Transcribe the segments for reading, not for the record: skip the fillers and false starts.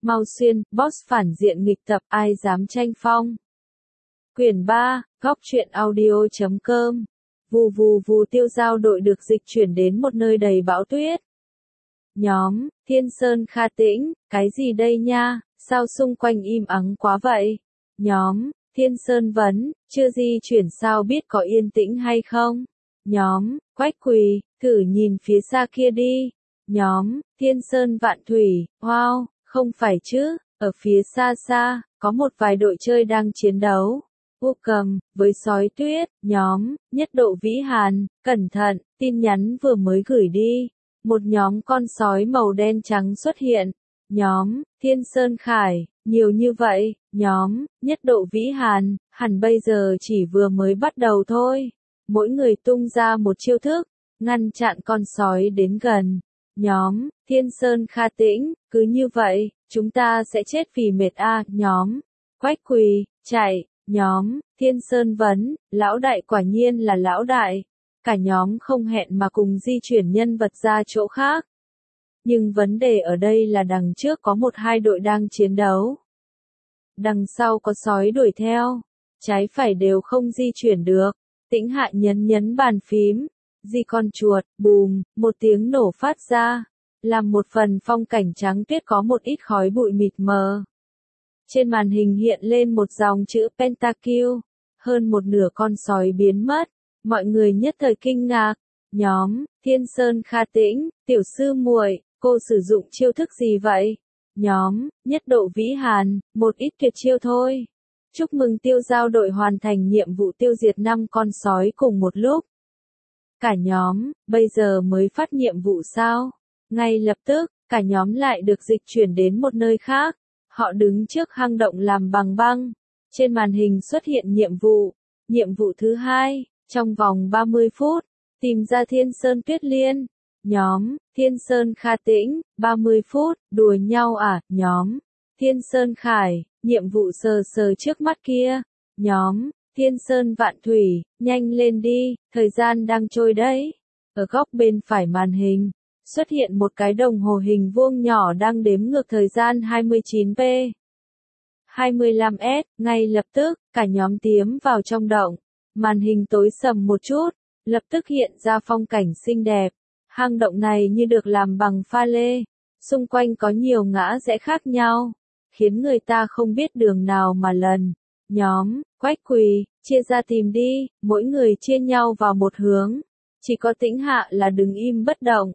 Mau Xuyên, boss phản diện nghịch tập, ai dám tranh phong. Quyển 3, góc truyện audio.com. Vù vù vù, Tiêu Giao đội được dịch chuyển đến một nơi đầy bão tuyết. Nhóm, Thiên Sơn Kha Tĩnh, cái gì đây nha, sao xung quanh im ắng quá vậy? Nhóm, Thiên Sơn Vấn, chưa di chuyển sao biết có yên tĩnh hay không? Nhóm, Quách Quỳ, thử nhìn phía xa kia đi. Nhóm, Thiên Sơn Vạn Thủy, wow, không phải chứ, ở phía xa xa, có một vài đội chơi đang chiến đấu. U Cầm, với sói tuyết, nhóm, Nhất Độ Vĩ Hàn, cẩn thận, tin nhắn vừa mới gửi đi. Một nhóm con sói màu đen trắng xuất hiện. Nhóm, Thiên Sơn Khải, nhiều như vậy, nhóm, Nhất Độ Vĩ Hàn, hẳn bây giờ chỉ vừa mới bắt đầu thôi. Mỗi người tung ra một chiêu thức, ngăn chặn con sói đến gần. Nhóm, Thiên Sơn Kha Tĩnh, cứ như vậy, chúng ta sẽ chết vì mệt a. Nhóm, Quách Quỳ, chạy. Nhóm, Thiên Sơn Vấn, lão đại quả nhiên là lão đại. Cả nhóm không hẹn mà cùng di chuyển nhân vật ra chỗ khác. Nhưng vấn đề ở đây là đằng trước có một hai đội đang chiến đấu. Đằng sau có sói đuổi theo. Trái phải đều không di chuyển được. Tĩnh Hạ nhấn bàn phím. Di con chuột, bùm, một tiếng nổ phát ra. Làm một phần phong cảnh trắng tuyết có một ít khói bụi mịt mờ. Trên màn hình hiện lên một dòng chữ Pentakill. Hơn một nửa con sói biến mất. Mọi người nhất thời kinh ngạc. Nhóm, Thiên Sơn Kha Tĩnh, tiểu sư muội, cô sử dụng chiêu thức gì vậy? Nhóm, Nhất Độ Vĩ Hàn, một ít tuyệt chiêu thôi. Chúc mừng Tiêu Giao đội hoàn thành nhiệm vụ tiêu diệt 5 con sói cùng một lúc. Cả nhóm, bây giờ mới phát nhiệm vụ sao? Ngay lập tức, cả nhóm lại được dịch chuyển đến một nơi khác. Họ đứng trước hang động làm bằng băng. Trên màn hình xuất hiện nhiệm vụ. Nhiệm vụ thứ 2, trong vòng 30 phút, tìm ra Thiên Sơn Tuyết Liên. Nhóm, Thiên Sơn Kha Tĩnh, 30 phút, đùa nhau à? Nhóm, Thiên Sơn Khải, nhiệm vụ sờ trước mắt kia. Nhóm, Thiên Sơn Vạn Thủy, nhanh lên đi, thời gian đang trôi đấy. Ở góc bên phải màn hình, xuất hiện một cái đồng hồ hình vuông nhỏ đang đếm ngược thời gian 29p. 25s, ngay lập tức, cả nhóm tiến vào trong động. Màn hình tối sầm một chút, lập tức hiện ra phong cảnh xinh đẹp. Hang động này như được làm bằng pha lê. Xung quanh có nhiều ngã rẽ khác nhau, khiến người ta không biết đường nào mà lần. Nhóm, Quách Quỳ, chia ra tìm đi, mỗi người chia nhau vào một hướng. Chỉ có Tĩnh Hạ là đứng im bất động.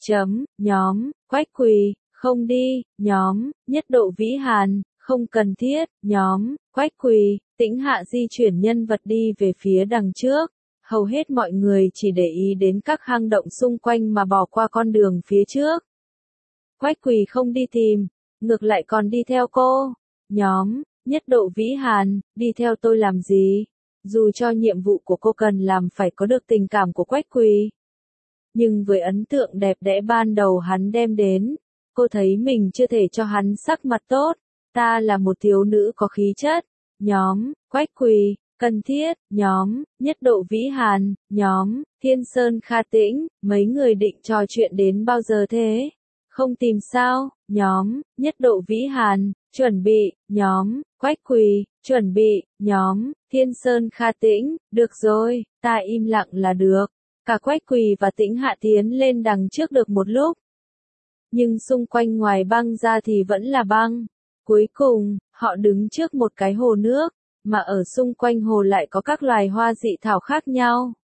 Nhóm, Quách Quỳ, không đi. Nhóm, Nhất Độ Vĩ Hàn, không cần thiết. Nhóm, Quách Quỳ, Tĩnh Hạ di chuyển nhân vật đi về phía đằng trước. Hầu hết mọi người chỉ để ý đến các hang động xung quanh mà bỏ qua con đường phía trước. Quách Quỳ không đi tìm, ngược lại còn đi theo cô. Nhóm, Nhất Độ Vĩ Hàn, đi theo tôi làm gì? Dù cho nhiệm vụ của cô cần làm phải có được tình cảm của Quách Quỳ. Nhưng với ấn tượng đẹp đẽ ban đầu hắn đem đến, cô thấy mình chưa thể cho hắn sắc mặt tốt. Ta là một thiếu nữ có khí chất. Nhóm, Quách Quỳ, cần thiết. Nhóm, Nhất Độ Vĩ Hàn, nhóm, Thiên Sơn Kha Tĩnh, mấy người định trò chuyện đến bao giờ thế? Không tìm sao? Nhóm, Nhất Độ Vĩ Hàn, chuẩn bị. Nhóm, Quách Quỳ, chuẩn bị. Nhóm, Thiên Sơn Kha Tĩnh, được rồi, ta im lặng là được. Cả Quách Quỳ và Tĩnh Hạ tiến lên đằng trước được một lúc. Nhưng xung quanh ngoài băng ra thì vẫn là băng. Cuối cùng, họ đứng trước một cái hồ nước, mà ở xung quanh hồ lại có các loài hoa dị thảo khác nhau.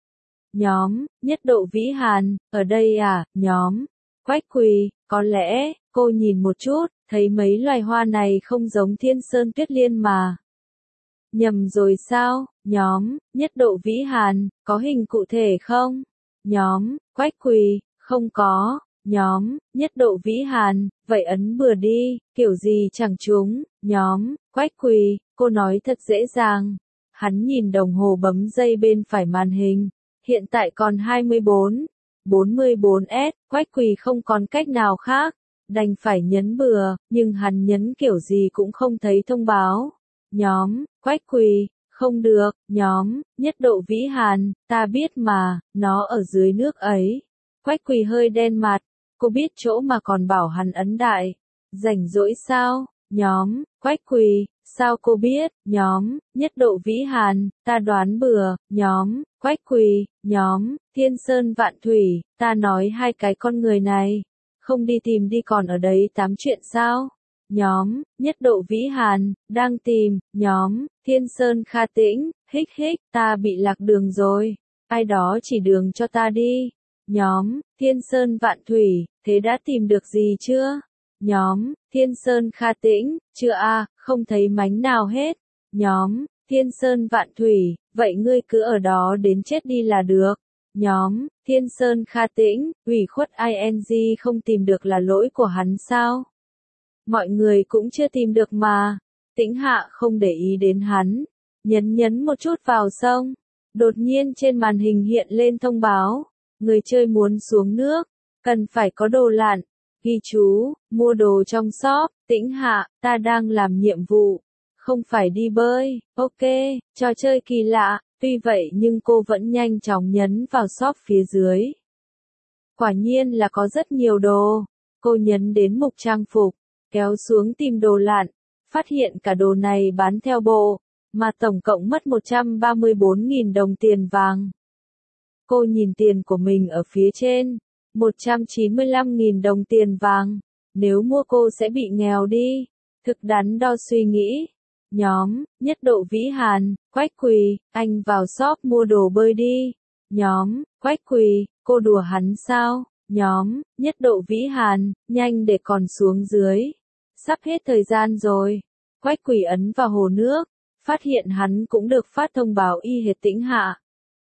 Nhóm, Nhất Độ Vĩ Hàn, ở đây à? Nhóm, Quách Quỳ, có lẽ, cô nhìn một chút, thấy mấy loài hoa này không giống Thiên Sơn Tuyết Liên mà. Nhầm rồi sao? Nhóm, Nhất Độ Vĩ Hàn, có hình cụ thể không? Nhóm, Quách Quỳ, không có. Nhóm, Nhất Độ Vĩ Hàn, vậy ấn bừa đi, kiểu gì chẳng trúng. Nhóm, Quách Quỳ, cô nói thật dễ dàng. Hắn nhìn đồng hồ bấm giây bên phải màn hình. Hiện tại còn 44s, Quách Quỳ không còn cách nào khác. Đành phải nhấn bừa, nhưng hắn nhấn kiểu gì cũng không thấy thông báo. Nhóm, Quách Quỳ, không được. Nhóm, Nhất Độ Vĩ Hàn, ta biết mà, nó ở dưới nước ấy. Quách Quỳ hơi đen mặt. Cô biết chỗ mà còn bảo hắn ấn đại. Rảnh rỗi sao? Nhóm, Quách Quỳ, sao cô biết? Nhóm, Nhất Độ Vĩ Hàn, ta đoán bừa. Nhóm, Quách Quỳ, nhóm, Thiên Sơn Vạn Thủy, ta nói hai cái con người này. Không đi tìm đi còn ở đấy tám chuyện sao? Nhóm, Nhất Độ Vĩ Hàn, đang tìm. Nhóm, Thiên Sơn Kha Tĩnh, hích hích, ta bị lạc đường rồi. Ai đó chỉ đường cho ta đi. Nhóm, Thiên Sơn Vạn Thủy, thế đã tìm được gì chưa? Nhóm, Thiên Sơn Kha Tĩnh, chưa a, không thấy mánh nào hết. Nhóm, Thiên Sơn Vạn Thủy, vậy ngươi cứ ở đó đến chết đi là được. Nhóm, Thiên Sơn Kha Tĩnh, ủy khuất ing không tìm được là lỗi của hắn sao? Mọi người cũng chưa tìm được mà. Tĩnh Hạ không để ý đến hắn. Nhấn một chút vào sông. Đột nhiên trên màn hình hiện lên thông báo. Người chơi muốn xuống nước. Cần phải có đồ lặn. Ghi chú, mua đồ trong shop. Tĩnh Hạ, ta đang làm nhiệm vụ. Không phải đi bơi. Ok, trò chơi kỳ lạ. Tuy vậy nhưng cô vẫn nhanh chóng nhấn vào shop phía dưới. Quả nhiên là có rất nhiều đồ. Cô nhấn đến mục trang phục. Kéo xuống tìm đồ lặn. Phát hiện cả đồ này bán theo bộ. Mà tổng cộng mất 134.000 đồng tiền vàng. Cô nhìn tiền của mình ở phía trên. 195.000 đồng tiền vàng. Nếu mua cô sẽ bị nghèo đi. Thực đắn đo suy nghĩ. Nhóm, Nhất Độ Vĩ Hàn, Quách Quỳ, anh vào shop mua đồ bơi đi. Nhóm, Quách Quỳ, cô đùa hắn sao? Nhóm, Nhất Độ Vĩ Hàn, nhanh để còn xuống dưới. Sắp hết thời gian rồi. Quách Quỳ ấn vào hồ nước. Phát hiện hắn cũng được phát thông báo y hệt Tĩnh Hạ.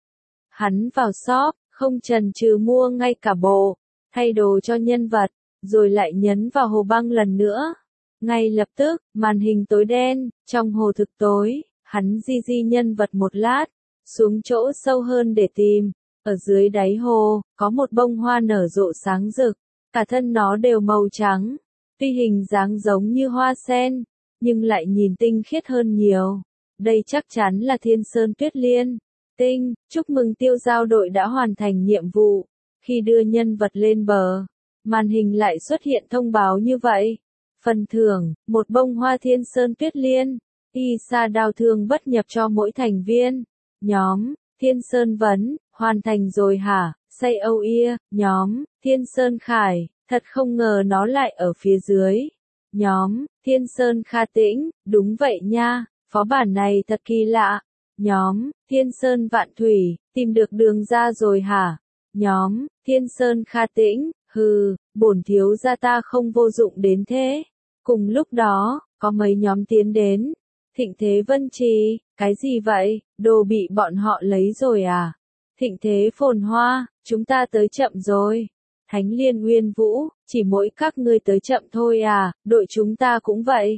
Hắn vào shop, không chần chừ mua ngay cả bộ, thay đồ cho nhân vật, rồi lại nhấn vào hồ băng lần nữa. Ngay lập tức, màn hình tối đen, trong hồ thực tối, hắn di nhân vật một lát, xuống chỗ sâu hơn để tìm. Ở dưới đáy hồ, có một bông hoa nở rộ sáng rực, cả thân nó đều màu trắng. Tuy hình dáng giống như hoa sen, nhưng lại nhìn tinh khiết hơn nhiều. Đây chắc chắn là Thiên Sơn Tuyết Liên. Tinh, chúc mừng tiêu giao đội đã hoàn thành nhiệm vụ. Khi đưa nhân vật lên bờ, màn hình lại xuất hiện thông báo như vậy. Phần thưởng, một bông hoa Thiên Sơn Tuyết Liên. Y sa đao thương bất nhập cho mỗi thành viên. Nhóm, Thiên Sơn Vấn, hoàn thành rồi hả? Say âu ia, nhóm, Thiên Sơn Khải, thật không ngờ nó lại ở phía dưới. Nhóm, Thiên Sơn Kha Tĩnh, đúng vậy nha, phó bản này thật kỳ lạ. Nhóm, Thiên Sơn Vạn Thủy, tìm được đường ra rồi hả? Nhóm, Thiên Sơn Kha Tĩnh, hừ, bổn thiếu gia ta không vô dụng đến thế. Cùng lúc đó, có mấy nhóm tiến đến. Thịnh Thế Vân Trì, cái gì vậy, đồ bị bọn họ lấy rồi à? Thịnh Thế Phồn Hoa, chúng ta tới chậm rồi. Thánh Liên Uyên Vũ, chỉ mỗi các ngươi tới chậm thôi à, đội chúng ta cũng vậy.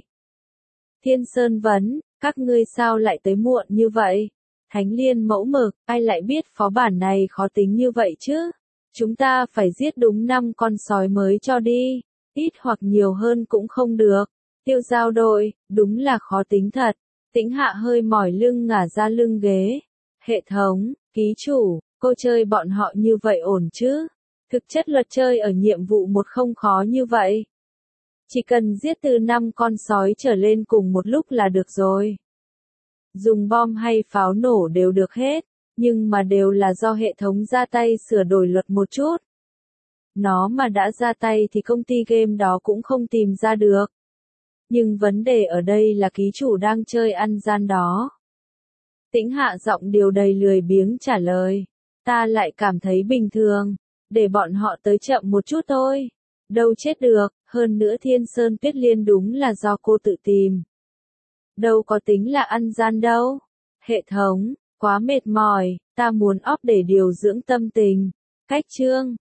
Thiên Sơn Vấn, các ngươi sao lại tới muộn như vậy? Thánh Liên Mẫu Mực, ai lại biết phó bản này khó tính như vậy chứ? Chúng ta phải giết đúng 5 con sói mới cho đi, ít hoặc nhiều hơn cũng không được. Tiêu giao đội, đúng là khó tính thật. Tĩnh Hạ hơi mỏi lưng ngả ra lưng ghế. Hệ thống, ký chủ, cô chơi bọn họ như vậy ổn chứ? Thực chất luật chơi ở nhiệm vụ một không khó như vậy. Chỉ cần giết từ 5 con sói trở lên cùng một lúc là được rồi. Dùng bom hay pháo nổ đều được hết, nhưng mà đều là do hệ thống ra tay sửa đổi luật một chút. Nó mà đã ra tay thì công ty game đó cũng không tìm ra được. Nhưng vấn đề ở đây là ký chủ đang chơi ăn gian đó. Tĩnh Hạ giọng điều đầy lười biếng trả lời. Ta lại cảm thấy bình thường. Để bọn họ tới chậm một chút thôi. Đâu chết được, hơn nữa Thiên Sơn Tuyết Liên đúng là do cô tự tìm. Đâu có tính là ăn gian đâu. Hệ thống, quá mệt mỏi, ta muốn off để điều dưỡng tâm tình. Cách chương